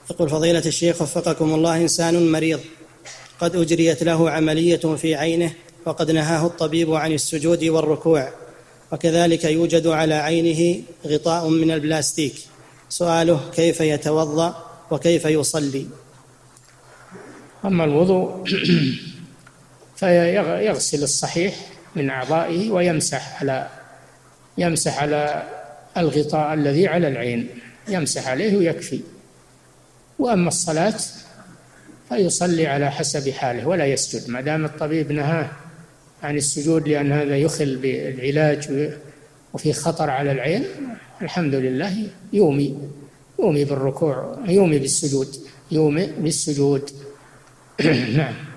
يقول فضيلة الشيخ وفقكم الله، إنسان مريض قد أجريت له عملية في عينه وقد نهاه الطبيب عن السجود والركوع، وكذلك يوجد على عينه غطاء من البلاستيك، سؤاله كيف يتوضأ وكيف يصلي؟ أما الوضوء فيغسل الصحيح من أعضائه يمسح على الغطاء الذي على العين، يمسح عليه ويكفي. وأما الصلاة فيصلي على حسب حاله ولا يسجد، ما دام الطبيب نهاه عن السجود لأن هذا يخل بالعلاج وفي خطر على العين، الحمد لله يومي بالركوع، يومي بالسجود. نعم.